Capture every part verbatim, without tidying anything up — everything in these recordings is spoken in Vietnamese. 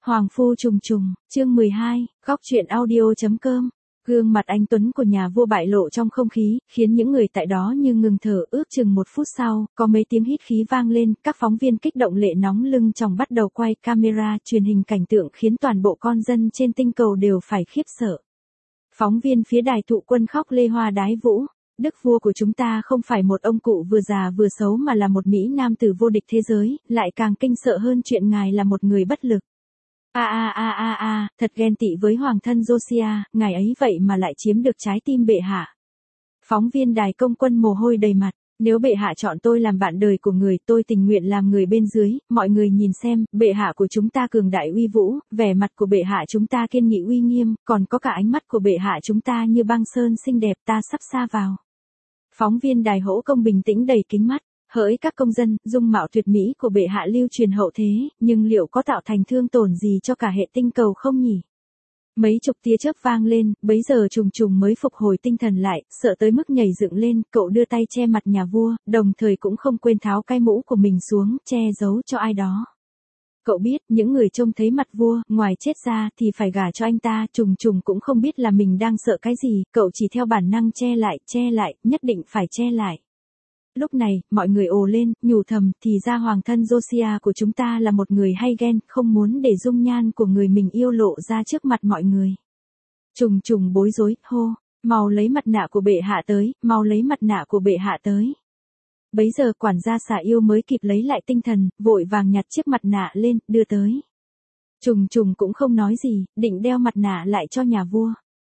Hoàng phu trùng trùng, chương mười hai, góc chuyện audio.com. Gương mặt anh tuấn của nhà vua bại lộ trong không khí, khiến những người tại đó như ngừng thở. Ước chừng một phút sau, có mấy tiếng hít khí vang lên, các phóng viên kích động lệ nóng lưng tròng bắt đầu quay camera truyền hình cảnh tượng khiến toàn bộ con dân trên tinh cầu đều phải khiếp sợ. Phóng viên phía đài thụ quân khóc lê hoa đái vũ. Đức vua của chúng ta không phải một ông cụ vừa già vừa xấu mà là một Mỹ nam tử vô địch thế giới, lại càng kinh sợ hơn chuyện ngài là một người bất lực. A a a a a, thật ghen tị với hoàng thân Josiah, ngài ấy vậy mà lại chiếm được trái tim bệ hạ. Phóng viên đài công quân mồ hôi đầy mặt, nếu bệ hạ chọn tôi làm bạn đời của người, tôi tình nguyện làm người bên dưới, mọi người nhìn xem, bệ hạ của chúng ta cường đại uy vũ, vẻ mặt của bệ hạ chúng ta kiên nghị uy nghiêm, còn có cả ánh mắt của bệ hạ chúng ta như băng sơn xinh đẹp, ta sắp xa vào. Phóng viên đài hỗ công bình tĩnh đầy kính mắt. Hỡi các công dân, dung mạo tuyệt mỹ của bệ hạ lưu truyền hậu thế, nhưng liệu có tạo thành thương tổn gì cho cả hệ tinh cầu không nhỉ? Mấy chục tia chớp vang lên, bấy giờ trùng trùng mới phục hồi tinh thần lại, sợ tới mức nhảy dựng lên, cậu đưa tay che mặt nhà vua, đồng thời cũng không quên tháo cái mũ của mình xuống, che giấu cho ai đó. Cậu biết, những người trông thấy mặt vua, ngoài chết ra thì phải gả cho anh ta, trùng trùng cũng không biết là mình đang sợ cái gì, cậu chỉ theo bản năng che lại, che lại, nhất định phải che lại. Lúc này, mọi người ồ lên, nhủ thầm, thì ra hoàng thân Josiah của chúng ta là một người hay ghen, không muốn để dung nhan của người mình yêu lộ ra trước mặt mọi người. Trùng trùng bối rối, hô, mau lấy mặt nạ của bệ hạ tới, mau lấy mặt nạ của bệ hạ tới. Bấy giờ quản gia xà yêu mới kịp lấy lại tinh thần, vội vàng nhặt chiếc mặt nạ lên, đưa tới. Trùng trùng cũng không nói gì, định đeo mặt nạ lại cho nhà vua.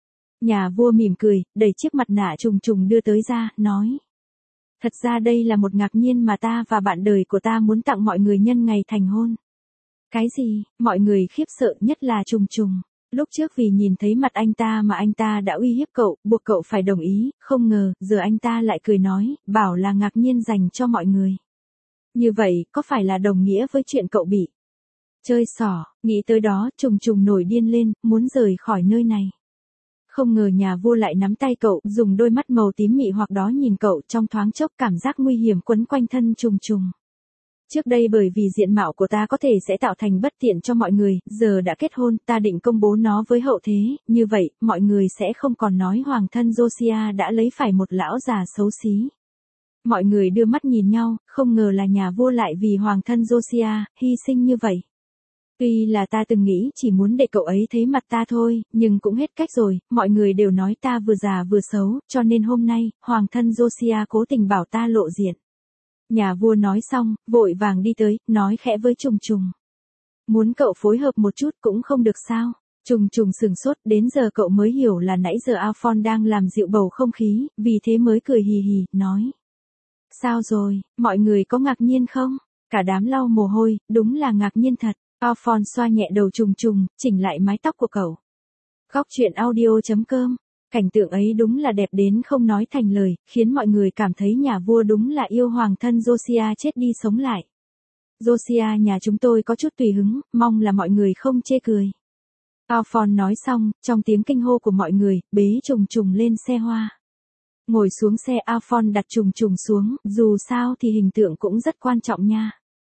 Nhà vua mỉm cười, đẩy chiếc mặt nạ trùng trùng đưa tới ra, nói. Thật ra đây là một ngạc nhiên mà ta và bạn đời của ta muốn tặng mọi người nhân ngày thành hôn. Cái gì? Mọi người khiếp sợ, nhất là trùng trùng. Lúc trước vì nhìn thấy mặt anh ta mà anh ta đã uy hiếp cậu, buộc cậu phải đồng ý, không ngờ, giờ anh ta lại cười nói, bảo là ngạc nhiên dành cho mọi người. Như vậy, có phải là đồng nghĩa với chuyện cậu bị chơi xỏ? Nghĩ tới đó, trùng trùng nổi điên lên, muốn rời khỏi nơi này. Không ngờ nhà vua lại nắm tay cậu, dùng đôi mắt màu tím mị hoặc đó nhìn cậu, trong thoáng chốc cảm giác nguy hiểm quấn quanh thân trùng trùng. Trước đây bởi vì diện mạo của ta có thể sẽ tạo thành bất tiện cho mọi người, giờ đã kết hôn, ta định công bố nó với hậu thế, như vậy, mọi người sẽ không còn nói hoàng thân Josiah đã lấy phải một lão già xấu xí. Mọi người đưa mắt nhìn nhau, không ngờ là nhà vua lại vì hoàng thân Josiah, hy sinh như vậy. Tuy là ta từng nghĩ chỉ muốn để cậu ấy thấy mặt ta thôi, nhưng cũng hết cách rồi, mọi người đều nói ta vừa già vừa xấu, cho nên hôm nay, hoàng thân Josiah cố tình bảo ta lộ diện. Nhà vua nói xong, vội vàng đi tới, nói khẽ với trùng trùng. Muốn cậu phối hợp một chút cũng không được sao? Trùng trùng sừng sốt, đến giờ cậu mới hiểu là nãy giờ Alphonse đang làm dịu bầu không khí, vì thế mới cười hì hì, nói. Sao rồi, mọi người có ngạc nhiên không? Cả đám lau mồ hôi, đúng là ngạc nhiên thật. Alphonse xoa nhẹ đầu trùng trùng, chỉnh lại mái tóc của cậu. Góc chuyện audio.com. Cảnh tượng ấy đúng là đẹp đến không nói thành lời, khiến mọi người cảm thấy nhà vua đúng là yêu hoàng thân Josiah chết đi sống lại. Josiah nhà chúng tôi có chút tùy hứng, mong là mọi người không chê cười. Alphonse nói xong, trong tiếng kinh hô của mọi người, bế trùng trùng lên xe hoa. Ngồi xuống xe Alphonse đặt trùng trùng xuống, dù sao thì hình tượng cũng rất quan trọng nha.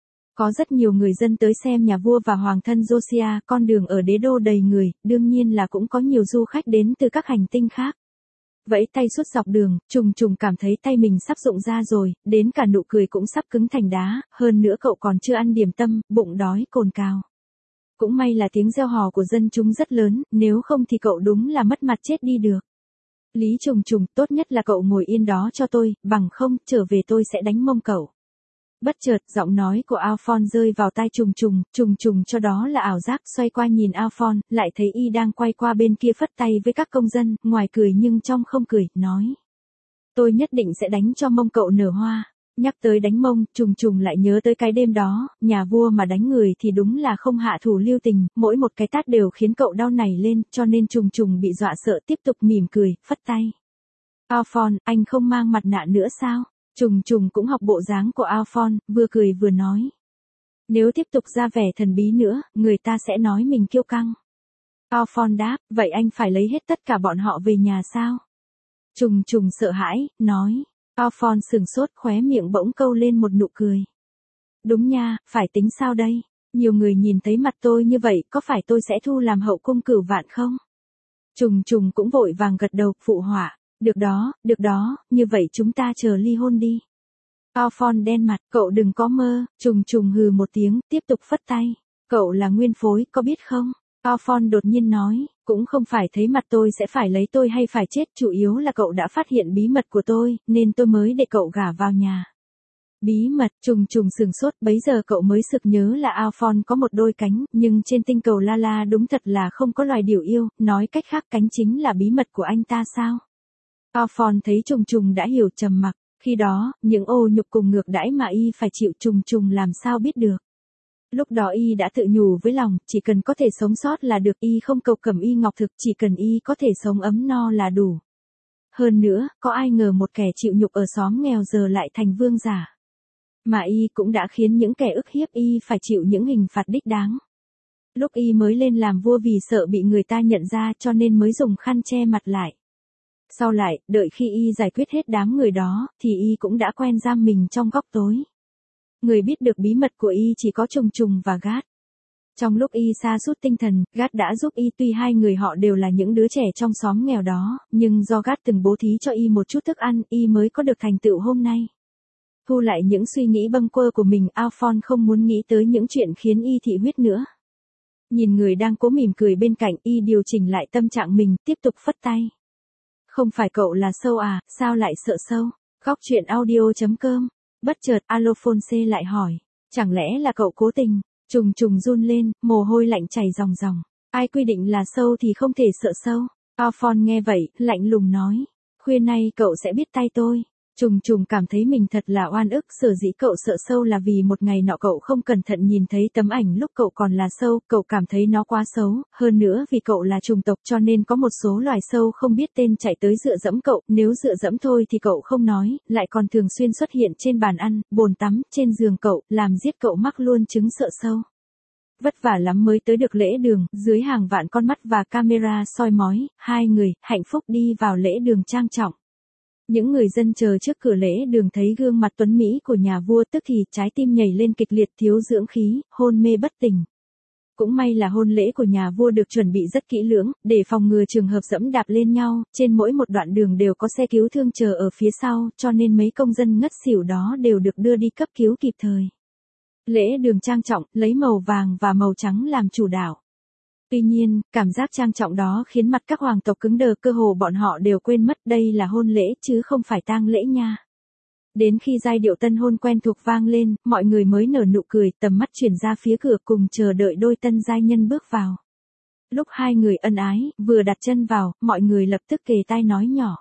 Có rất nhiều người dân tới xem nhà vua và hoàng thân Josiah, con đường ở đế đô đầy người, đương nhiên là cũng có nhiều du khách đến từ các hành tinh khác. Vẫy tay suốt dọc đường, trùng trùng cảm thấy tay mình sắp rụng ra rồi, đến cả nụ cười cũng sắp cứng thành đá, hơn nữa cậu còn chưa ăn điểm tâm, bụng đói cồn cào. Cũng may là tiếng reo hò của dân chúng rất lớn, nếu không thì cậu đúng là mất mặt chết đi được. Lý trùng trùng, tốt nhất là cậu ngồi yên đó cho tôi, bằng không, trở về tôi sẽ đánh mông cậu. Bất chợt, giọng nói của Alphonse rơi vào tai trùng trùng, trùng trùng cho đó là ảo giác, xoay qua nhìn Alphonse, lại thấy y đang quay qua bên kia phất tay với các công dân, ngoài cười nhưng trong không cười, nói. Tôi nhất định sẽ đánh cho mông cậu nở hoa. Nhắc tới đánh mông, trùng trùng lại nhớ tới cái đêm đó, nhà vua mà đánh người thì đúng là không hạ thủ lưu tình, mỗi một cái tát đều khiến cậu đau nảy lên, cho nên trùng trùng bị dọa sợ tiếp tục mỉm cười, phất tay. Alphonse, anh không mang mặt nạ nữa sao? Trùng trùng cũng học bộ dáng của Alphonse, vừa cười vừa nói. Nếu tiếp tục ra vẻ thần bí nữa, người ta sẽ nói mình kiêu căng. Alphonse đáp, vậy anh phải lấy hết tất cả bọn họ về nhà sao? Trùng trùng sợ hãi, nói. Alphonse sừng sốt, khóe miệng bỗng câu lên một nụ cười. Đúng nha, phải tính sao đây? Nhiều người nhìn thấy mặt tôi như vậy, có phải tôi sẽ thu làm hậu cung cửu vạn không? Trùng trùng cũng vội vàng gật đầu, phụ họa. Được đó, được đó, như vậy chúng ta chờ ly hôn đi. Alphonse đen mặt, cậu đừng có mơ, trùng trùng hừ một tiếng, tiếp tục phất tay. Cậu là nguyên phối, có biết không? Alphonse đột nhiên nói, cũng không phải thấy mặt tôi sẽ phải lấy tôi hay phải chết, chủ yếu là cậu đã phát hiện bí mật của tôi, nên tôi mới để cậu gả vào nhà. Bí mật, trùng trùng sừng sốt, bấy giờ cậu mới sực nhớ là Alphonse có một đôi cánh, nhưng trên tinh cầu La La đúng thật là không có loài điểu yêu, nói cách khác cánh chính là bí mật của anh ta sao? Alphonse thấy trùng trùng đã hiểu, trầm mặc, khi đó, những ô nhục cùng ngược đãi mà y phải chịu trùng trùng làm sao biết được. Lúc đó y đã tự nhủ với lòng, chỉ cần có thể sống sót là được, y không cầu cẩm y ngọc thực, chỉ cần y có thể sống ấm no là đủ. Hơn nữa, có ai ngờ một kẻ chịu nhục ở xóm nghèo giờ lại thành vương giả. Mà y cũng đã khiến những kẻ ức hiếp y phải chịu những hình phạt đích đáng. Lúc y mới lên làm vua vì sợ bị người ta nhận ra cho nên mới dùng khăn che mặt lại. Sau lại, đợi khi y giải quyết hết đám người đó, thì y cũng đã quen giam mình trong góc tối. Người biết được bí mật của y chỉ có trùng trùng và Gát. Trong lúc y sa sút tinh thần, Gát đã giúp y, tuy hai người họ đều là những đứa trẻ trong xóm nghèo đó, nhưng do Gát từng bố thí cho y một chút thức ăn, y mới có được thành tựu hôm nay. Thu lại những suy nghĩ bâng quơ của mình, Alphonse không muốn nghĩ tới những chuyện khiến y thị huyết nữa. Nhìn người đang cố mỉm cười bên cạnh, y điều chỉnh lại tâm trạng mình, tiếp tục phất tay. Không phải cậu là sâu à, sao lại sợ sâu? Góc truyện audio chấm com. Bất chợt, Alphonse lại hỏi. Chẳng lẽ là cậu cố tình? Trùng trùng run lên, mồ hôi lạnh chảy ròng ròng. Ai quy định là sâu thì không thể sợ sâu? Alphonse nghe vậy, lạnh lùng nói. Khuya nay cậu sẽ biết tay tôi. Trùng trùng cảm thấy mình thật là oan ức, sở dĩ cậu sợ sâu là vì một ngày nọ cậu không cẩn thận nhìn thấy tấm ảnh lúc cậu còn là sâu, cậu cảm thấy nó quá xấu, hơn nữa vì cậu là trùng tộc cho nên có một số loài sâu không biết tên chạy tới dựa dẫm cậu, nếu dựa dẫm thôi thì cậu không nói, lại còn thường xuyên xuất hiện trên bàn ăn, bồn tắm, trên giường cậu, làm giết cậu mắc luôn chứng sợ sâu. Vất vả lắm mới tới được lễ đường, dưới hàng vạn con mắt và camera soi mói, hai người, hạnh phúc đi vào lễ đường trang trọng. Những người dân chờ trước cửa lễ đường thấy gương mặt tuấn Mỹ của nhà vua tức thì trái tim nhảy lên kịch liệt, thiếu dưỡng khí, hôn mê bất tỉnh. Cũng may là hôn lễ của nhà vua được chuẩn bị rất kỹ lưỡng, để phòng ngừa trường hợp dẫm đạp lên nhau, trên mỗi một đoạn đường đều có xe cứu thương chờ ở phía sau, cho nên mấy công dân ngất xỉu đó đều được đưa đi cấp cứu kịp thời. Lễ đường trang trọng, lấy màu vàng và màu trắng làm chủ đạo. Tuy nhiên, cảm giác trang trọng đó khiến mặt các hoàng tộc cứng đờ, cơ hồ bọn họ đều quên mất đây là hôn lễ chứ không phải tang lễ nha. Đến khi giai điệu tân hôn quen thuộc vang lên, mọi người mới nở nụ cười, tầm mắt chuyển ra phía cửa cùng chờ đợi đôi tân giai nhân bước vào. Lúc hai người ân ái, vừa đặt chân vào, mọi người lập tức kề tai nói nhỏ.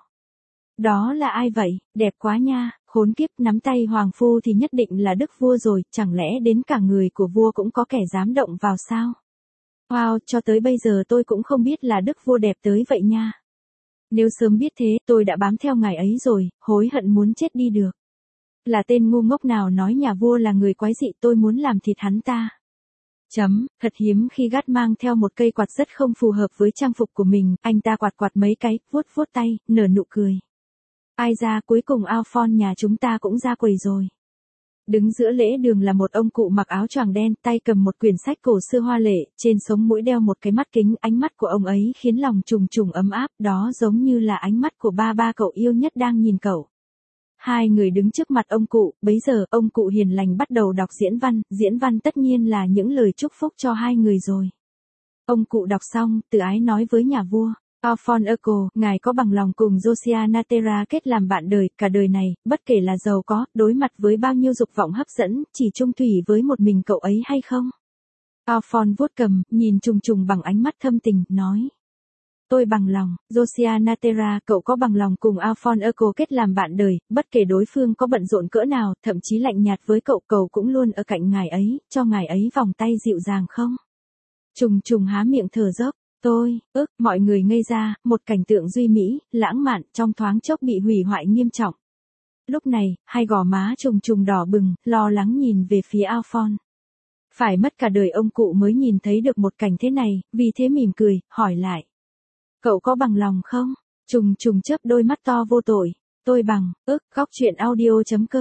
Đó là ai vậy, đẹp quá nha, khốn kiếp, nắm tay hoàng phu thì nhất định là đức vua rồi, chẳng lẽ đến cả người của vua cũng có kẻ dám động vào sao? Wow, cho tới bây giờ tôi cũng không biết là đức vua đẹp tới vậy nha. Nếu sớm biết thế, tôi đã bám theo ngài ấy rồi, hối hận muốn chết đi được. Là tên ngu ngốc nào nói nhà vua là người quái dị, tôi muốn làm thịt hắn ta. Chấm, thật hiếm khi Gát mang theo một cây quạt rất không phù hợp với trang phục của mình, anh ta quạt quạt mấy cái, vuốt vuốt tay, nở nụ cười. Ai ra, cuối cùng Alphonse nhà chúng ta cũng ra quầy rồi. Đứng giữa lễ đường là một ông cụ mặc áo choàng đen, tay cầm một quyển sách cổ xưa hoa lệ, trên sống mũi đeo một cái mắt kính, ánh mắt của ông ấy khiến lòng trùng trùng ấm áp, đó giống như là ánh mắt của ba ba cậu yêu nhất đang nhìn cậu. Hai người đứng trước mặt ông cụ, bấy giờ ông cụ hiền lành bắt đầu đọc diễn văn, diễn văn tất nhiên là những lời chúc phúc cho hai người rồi. Ông cụ đọc xong, từ ái nói với nhà vua. Alphonse Eco, ngài có bằng lòng cùng Josiah Natera kết làm bạn đời, cả đời này, bất kể là giàu có, đối mặt với bao nhiêu dục vọng hấp dẫn, chỉ chung thủy với một mình cậu ấy hay không? Alphonse vuốt cầm, nhìn trùng trùng bằng ánh mắt thâm tình, nói. Tôi bằng lòng, Josiah Natera, cậu có bằng lòng cùng Alphonse Eco kết làm bạn đời, bất kể đối phương có bận rộn cỡ nào, thậm chí lạnh nhạt với cậu, cậu cũng luôn ở cạnh ngài ấy, cho ngài ấy vòng tay dịu dàng không? Trùng trùng há miệng thở dốc. Tôi, ức, mọi người ngây ra, một cảnh tượng duy mỹ, lãng mạn, trong thoáng chốc bị hủy hoại nghiêm trọng. Lúc này, hai gò má trùng trùng đỏ bừng, lo lắng nhìn về phía Alphonse. Phải mất cả đời ông cụ mới nhìn thấy được một cảnh thế này, vì thế mỉm cười, hỏi lại. Cậu có bằng lòng không? Trùng trùng chớp đôi mắt to vô tội. Tôi bằng, ức, góc truyện audio chấm com.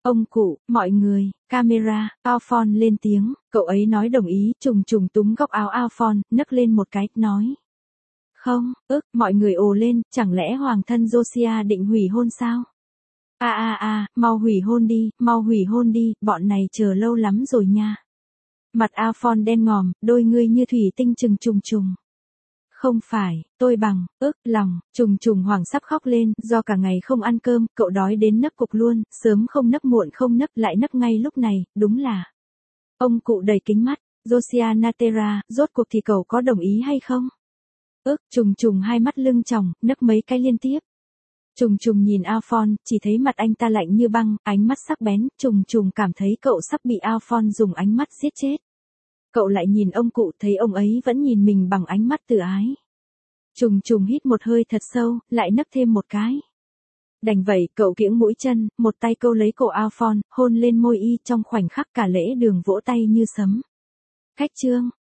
Ông cụ, mọi người, camera, Alphonse lên tiếng, cậu ấy nói đồng ý, trùng trùng túm góc áo Alphonse, nấc lên một cái, nói. Không, ức, mọi người ồ lên, chẳng lẽ hoàng thân Josiah định hủy hôn sao? À à à, mau hủy hôn đi, mau hủy hôn đi, bọn này chờ lâu lắm rồi nha. Mặt Alphonse đen ngòm, đôi ngươi như thủy tinh trừng trùng trùng. Không phải, tôi bằng, ức, lòng, trùng trùng hoàng sắp khóc lên, do cả ngày không ăn cơm, cậu đói đến nấc cục luôn, sớm không nấc muộn không nấc lại nấc ngay lúc này, đúng là. Ông cụ đầy kính mắt, Josiah Natera, rốt cuộc thì cậu có đồng ý hay không? Ức, trùng trùng hai mắt lưng tròng, nấc mấy cái liên tiếp. Trùng trùng nhìn Alphonse, chỉ thấy mặt anh ta lạnh như băng, ánh mắt sắc bén, trùng trùng cảm thấy cậu sắp bị Alphonse dùng ánh mắt giết chết. Cậu lại nhìn ông cụ, thấy ông ấy vẫn nhìn mình bằng ánh mắt từ ái. Trùng trùng hít một hơi thật sâu, lại nấc thêm một cái. Đành vậy, cậu kiễng mũi chân, một tay câu lấy cổ Alphonse, hôn lên môi y, trong khoảnh khắc cả lễ đường vỗ tay như sấm. Khách trương,